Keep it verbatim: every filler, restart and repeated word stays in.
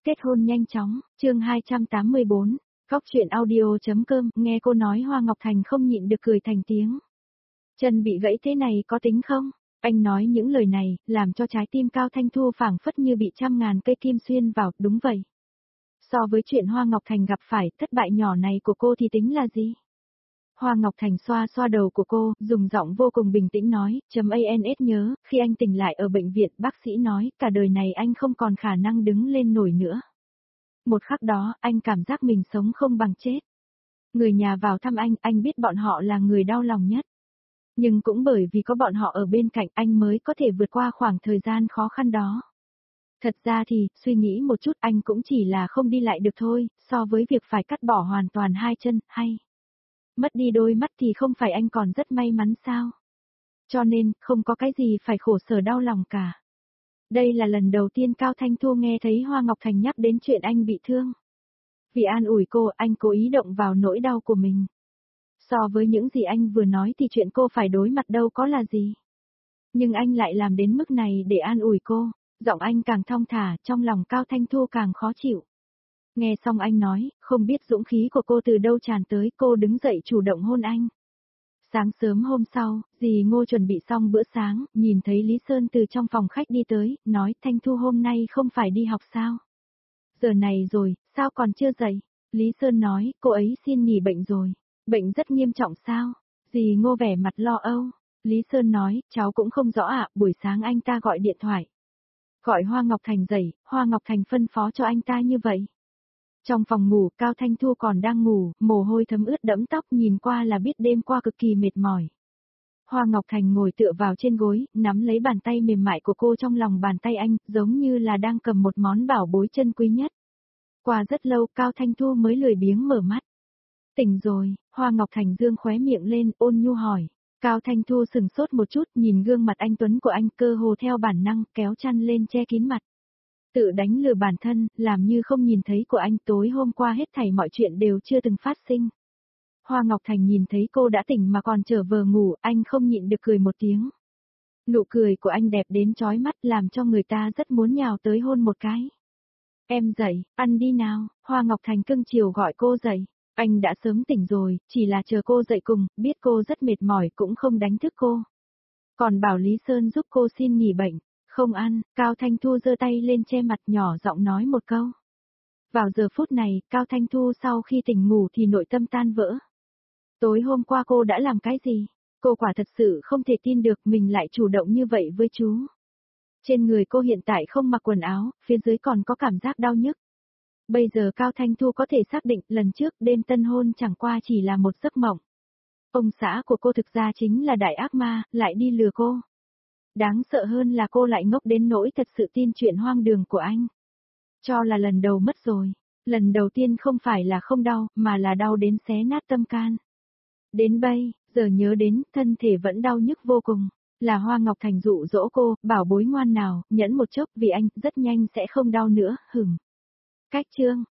kết hôn nhanh chóng, chương hai trăm tám mươi bốn, Cóc truyện audio.com, nghe cô nói Hoa Ngọc Thành không nhịn được cười thành tiếng. Chân bị gãy thế này có tính không? Anh nói những lời này, làm cho trái tim Cao Thanh Thu phảng phất như bị trăm ngàn cây kim xuyên vào, đúng vậy. So với chuyện Hoa Ngọc Thành gặp phải thất bại nhỏ này của cô thì tính là gì? Hoa Ngọc Thành xoa xoa đầu của cô, dùng giọng vô cùng bình tĩnh nói, chấm ans nhớ, khi anh tỉnh lại ở bệnh viện, bác sĩ nói, cả đời này anh không còn khả năng đứng lên nổi nữa. Một khắc đó, anh cảm giác mình sống không bằng chết. Người nhà vào thăm anh, anh biết bọn họ là người đau lòng nhất. Nhưng cũng bởi vì có bọn họ ở bên cạnh anh mới có thể vượt qua khoảng thời gian khó khăn đó. Thật ra thì, suy nghĩ một chút anh cũng chỉ là không đi lại được thôi, so với việc phải cắt bỏ hoàn toàn hai chân, hay. Mất đi đôi mắt thì không phải anh còn rất may mắn sao? Cho nên, không có cái gì phải khổ sở đau lòng cả. Đây là lần đầu tiên Cao Thanh Thu nghe thấy Hoa Ngọc Thành nhắc đến chuyện anh bị thương. Vì an ủi cô, anh cố ý động vào nỗi đau của mình. So với những gì anh vừa nói thì chuyện cô phải đối mặt đâu có là gì. Nhưng anh lại làm đến mức này để an ủi cô, giọng anh càng thong thả, trong lòng Cao Thanh Thu càng khó chịu. Nghe xong anh nói, không biết dũng khí của cô từ đâu tràn tới, cô đứng dậy chủ động hôn anh. Sáng sớm hôm sau, dì Ngô chuẩn bị xong bữa sáng, nhìn thấy Lý Sơn từ trong phòng khách đi tới, nói Thanh Thu hôm nay không phải đi học sao? Giờ này rồi, sao còn chưa dậy? Lý Sơn nói, cô ấy xin nghỉ bệnh rồi. Bệnh rất nghiêm trọng sao? Dì Ngô vẻ mặt lo âu. Lý Sơn nói, cháu cũng không rõ ạ, buổi sáng anh ta gọi điện thoại. Gọi Hoa Ngọc Thành dậy, Hoa Ngọc Thành phân phó cho anh ta như vậy. Trong phòng ngủ, Cao Thanh Thu còn đang ngủ, mồ hôi thấm ướt đẫm tóc, nhìn qua là biết đêm qua cực kỳ mệt mỏi. Hoa Ngọc Thành ngồi tựa vào trên gối, nắm lấy bàn tay mềm mại của cô trong lòng bàn tay anh, giống như là đang cầm một món bảo bối chân quý nhất. Qua rất lâu, Cao Thanh Thu mới lười biếng mở mắt. Tỉnh rồi, Hoa Ngọc Thành dương khóe miệng lên, ôn nhu hỏi. Cao Thanh Thu sừng sốt một chút, nhìn gương mặt anh tuấn của anh, cơ hồ theo bản năng, kéo chăn lên che kín mặt. Tự đánh lừa bản thân, làm như không nhìn thấy của anh. Tối hôm qua hết thảy mọi chuyện đều chưa từng phát sinh. Hoa Ngọc Thành nhìn thấy cô đã tỉnh mà còn trở vờ ngủ, anh không nhịn được cười một tiếng. Nụ cười của anh đẹp đến chói mắt, làm cho người ta rất muốn nhào tới hôn một cái. Em dậy, ăn đi nào, Hoa Ngọc Thành cưng chiều gọi cô dậy. Anh đã sớm tỉnh rồi, chỉ là chờ cô dậy cùng, biết cô rất mệt mỏi cũng không đánh thức cô. Còn bảo Lý Sơn giúp cô xin nghỉ bệnh. Không ăn, Cao Thanh Thu giơ tay lên che mặt, nhỏ giọng nói một câu. Vào giờ phút này, Cao Thanh Thu sau khi tỉnh ngủ thì nội tâm tan vỡ. Tối hôm qua cô đã làm cái gì? Cô quả thật sự không thể tin được mình lại chủ động như vậy với chú. Trên người cô hiện tại không mặc quần áo, phía dưới còn có cảm giác đau nhức. Bây giờ Cao Thanh Thu có thể xác định lần trước đêm tân hôn chẳng qua chỉ là một giấc mộng. Ông xã của cô thực ra chính là đại ác ma, lại đi lừa cô. Đáng sợ hơn là cô lại ngốc đến nỗi thật sự tin chuyện hoang đường của anh. Cho là lần đầu mất rồi. Lần đầu tiên không phải là không đau, mà là đau đến xé nát tâm can. Đến bây, giờ nhớ đến, thân thể vẫn đau nhức vô cùng. Là Hoa Ngọc Thành dụ dỗ cô, bảo bối ngoan nào, nhẫn một chốc vì anh, rất nhanh sẽ không đau nữa, hửng. Cách chương,